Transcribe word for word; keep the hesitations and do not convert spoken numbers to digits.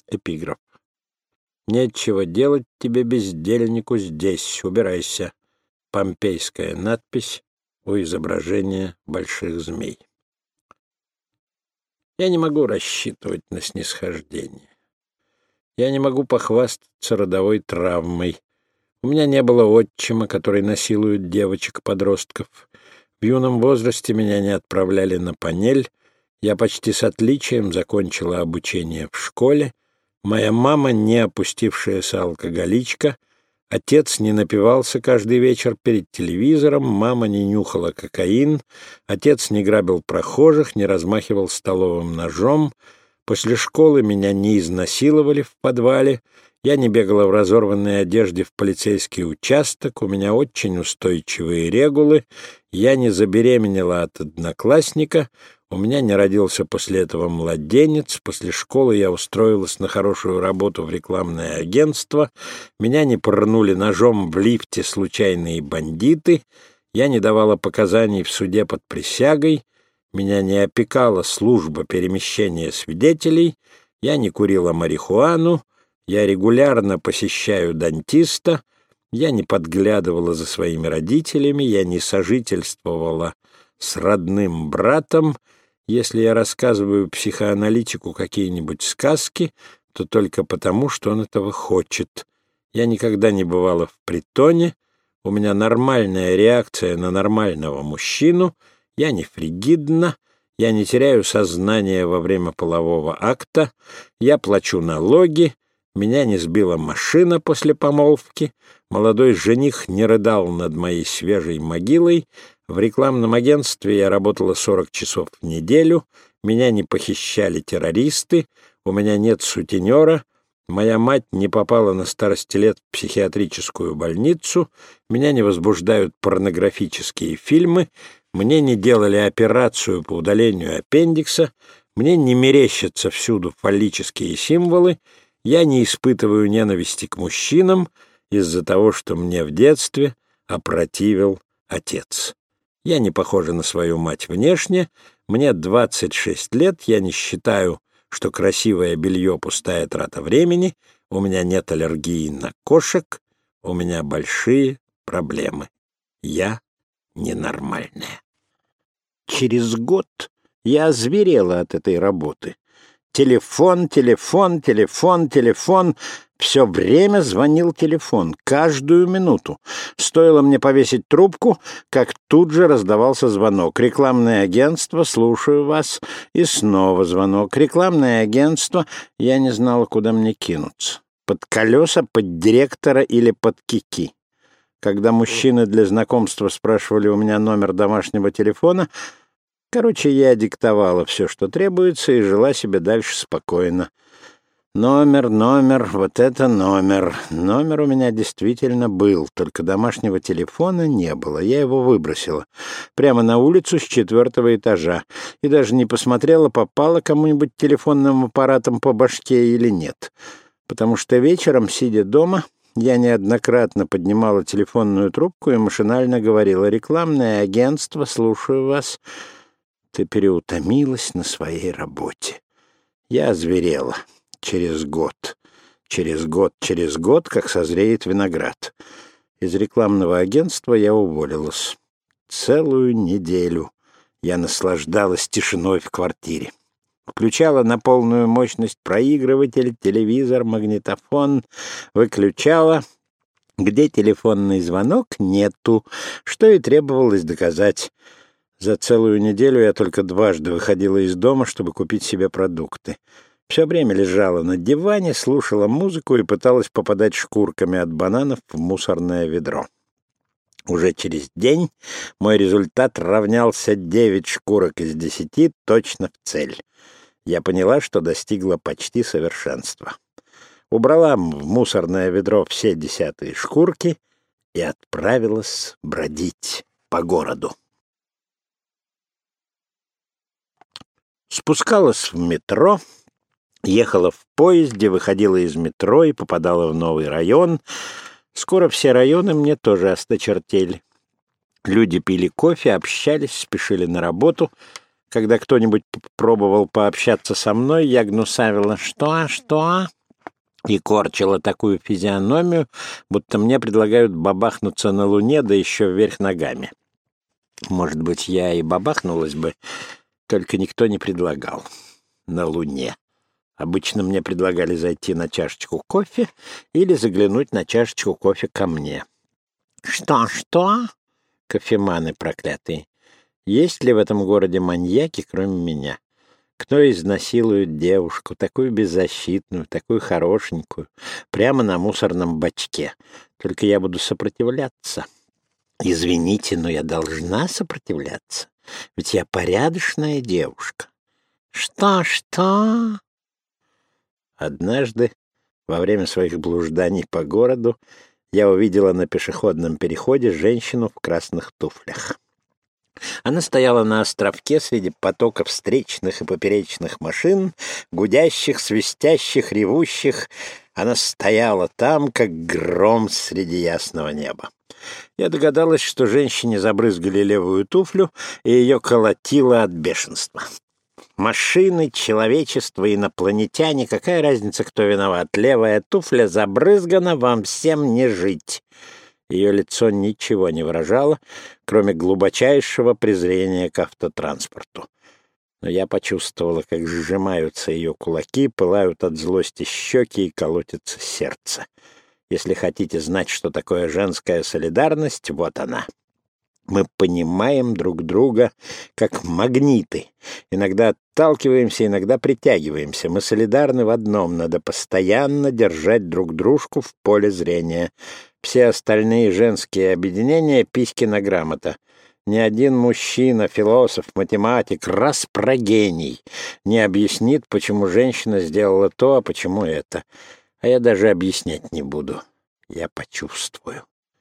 Эпиграф. «Нечего делать тебе, бездельнику, здесь. Убирайся». Помпейская надпись у изображения больших змей. Я не могу рассчитывать на снисхождение. Я не могу похвастаться родовой травмой. У меня не было отчима, который насилует девочек-подростков. В юном возрасте меня не отправляли на панель. Я почти с отличием закончила обучение в школе. Моя мама не опустившаяся алкоголичка. Отец не напивался каждый вечер перед телевизором. Мама не нюхала кокаин. Отец не грабил прохожих, не размахивал столовым ножом. После школы меня не изнасиловали в подвале. Я не бегала в разорванной одежде в полицейский участок. У меня очень устойчивые регулы. Я не забеременела от одноклассника. У меня не родился после этого младенец. После школы я устроилась на хорошую работу в рекламное агентство. Меня не пырнули ножом в лифте случайные бандиты. Я не давала показаний в суде под присягой. Меня не опекала служба перемещения свидетелей. Я не курила марихуану. Я регулярно посещаю дантиста. Я не подглядывала за своими родителями. Я не сожительствовала с родным братом. Если я рассказываю психоаналитику какие-нибудь сказки, то только потому, что он этого хочет. Я никогда не бывала в притоне. У меня нормальная реакция на нормального мужчину. Я не фригидна. Я не теряю сознание во время полового акта. Я плачу налоги. Меня не сбила машина после помолвки. Молодой жених не рыдал над моей свежей могилой. В рекламном агентстве я работала сорок часов в неделю. Меня не похищали террористы. У меня нет сутенера. Моя мать не попала на старости лет в психиатрическую больницу. Меня не возбуждают порнографические фильмы. Мне не делали операцию по удалению аппендикса. Мне не мерещатся всюду фаллические символы. Я не испытываю ненависти к мужчинам из-за того, что мне в детстве опротивил отец. Я не похожа на свою мать внешне. Мне двадцать шесть лет. Я не считаю, что красивое белье — пустая трата времени. У меня нет аллергии на кошек. У меня большие проблемы. Я ненормальная. Через год я озверела от этой работы. Телефон, телефон, телефон, телефон. Все время звонил телефон, каждую минуту. Стоило мне повесить трубку, как тут же раздавался звонок. «Рекламное агентство, слушаю вас». И снова звонок. «Рекламное агентство». Я не знала, куда мне кинуться. Под колеса, под директора или под кики. Когда мужчины для знакомства спрашивали у меня номер домашнего телефона, короче, я диктовала все, что требуется, и жила себе дальше спокойно. Номер, номер, вот это номер. Номер у меня действительно был, только домашнего телефона не было. Я его выбросила прямо на улицу с четвертого этажа и даже не посмотрела, попала кому-нибудь телефонным аппаратом по башке или нет. Потому что вечером, сидя дома, я неоднократно поднимала телефонную трубку и машинально говорила: «Рекламное агентство, слушаю вас». Ты переутомилась на своей работе. Я озверела. Через год. Через год, через год, как созреет виноград. Из рекламного агентства я уволилась. Целую неделю я наслаждалась тишиной в квартире. Включала на полную мощность проигрыватель, телевизор, магнитофон. Выключала. Где телефонный звонок? Нету. Что и требовалось доказать. За целую неделю я только дважды выходила из дома, чтобы купить себе продукты. Все время лежала на диване, слушала музыку и пыталась попадать шкурками от бананов в мусорное ведро. Уже через день мой результат равнялся девять шкурок из десяти точно в цель. Я поняла, что достигла почти совершенства. Убрала в мусорное ведро все десятые шкурки и отправилась бродить по городу. Спускалась в метро, ехала в поезде, выходила из метро и попадала в новый район. Скоро все районы мне тоже осточертели. Люди пили кофе, общались, спешили на работу. Когда кто-нибудь пробовал пообщаться со мной, я гнусавила «что, что?» и корчила такую физиономию, будто мне предлагают бабахнуться на Луне, да еще вверх ногами. Может быть, я и бабахнулась бы, только никто не предлагал. На Луне. Обычно мне предлагали зайти на чашечку кофе или заглянуть на чашечку кофе ко мне. «Что, что?» Кофеманы проклятые. Есть ли в этом городе маньяки, кроме меня? Кто изнасилует девушку, такую беззащитную, такую хорошенькую, прямо на мусорном бачке? Только я буду сопротивляться. Извините, но я должна сопротивляться, ведь я порядочная девушка. Что, что? Однажды, во время своих блужданий по городу, я увидела на пешеходном переходе женщину в красных туфлях. Она стояла на островке среди потока встречных и поперечных машин, гудящих, свистящих, ревущих. Она стояла там, как гром среди ясного неба. Я догадалась, что женщине забрызгали левую туфлю, и ее колотило от бешенства. Машины, человечество, инопланетяне, какая разница, кто виноват? Левая туфля забрызгана, вам всем не жить. Ее лицо ничего не выражало, кроме глубочайшего презрения к автотранспорту. Но я почувствовала, как сжимаются ее кулаки, пылают от злости щеки и колотится сердце. Если хотите знать, что такое женская солидарность, вот она. Мы понимаем друг друга как магниты. Иногда отталкиваемся, иногда притягиваемся. Мы солидарны в одном: надо постоянно держать друг дружку в поле зрения. Все остальные женские объединения — писькина грамота. Ни один мужчина, философ, математик, распрогений не объяснит, почему женщина сделала то, а почему это. А я даже объяснять не буду. Я почувствую.